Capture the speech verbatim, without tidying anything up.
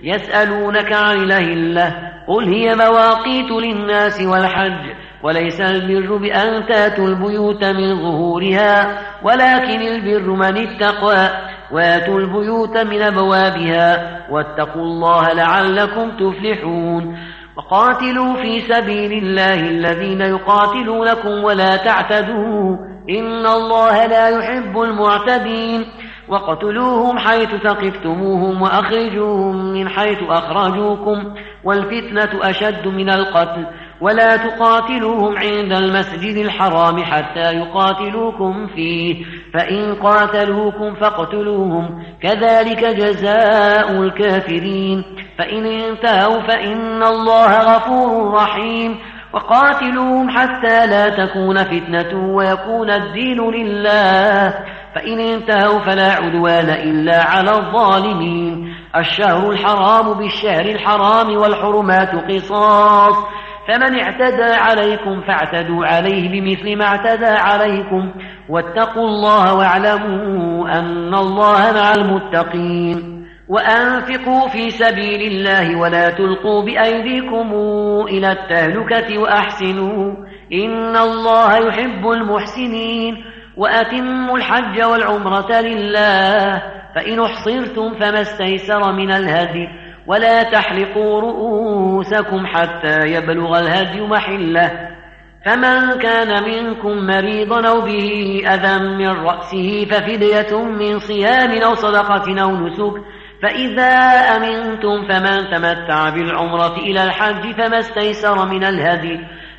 يسألونك عن الأهلة قل هي مواقيت للناس والحج وليس البر بأن تاتوا البيوت من ظهورها ولكن البر من اتقى واتوا البيوت من أبوابها واتقوا الله لعلكم تفلحون وقاتلوا في سبيل الله الذين يقاتلونكم ولا تعتدوا إن الله لا يحب المعتدين وقتلوهم حيث ثقفتموهم وأخرجوهم من حيث أخرجوكم والفتنة أشد من القتل ولا تقاتلوهم عند المسجد الحرام حتى يقاتلوكم فيه فإن قاتلوكم فاقتلوهم كذلك جزاء الكافرين فإن انتهوا فإن الله غفور رحيم وقاتلوهم حتى لا تكون فتنة ويكون الدين لله فإن انتهوا فلا عدوان إلا على الظالمين الشهر الحرام بالشهر الحرام والحرمات قصاص فمن اعتدى عليكم فاعتدوا عليه بمثل ما اعتدى عليكم واتقوا الله واعلموا أن الله مع المتقين وأنفقوا في سبيل الله ولا تلقوا بأيديكم إلى التهلكة وأحسنوا إن الله يحب المحسنين وأتموا الحج والعمرة لله فإن احصرتم فما استيسر من الهدي ولا تحلقوا رؤوسكم حتى يبلغ الهدي محله فمن كان منكم مريضا أو به أذى من رأسه ففدية من صيام أو صدقة أو نسك فإذا أمنتم فمن تمتع بالعمرة إلى الحج فما استيسر من الهدي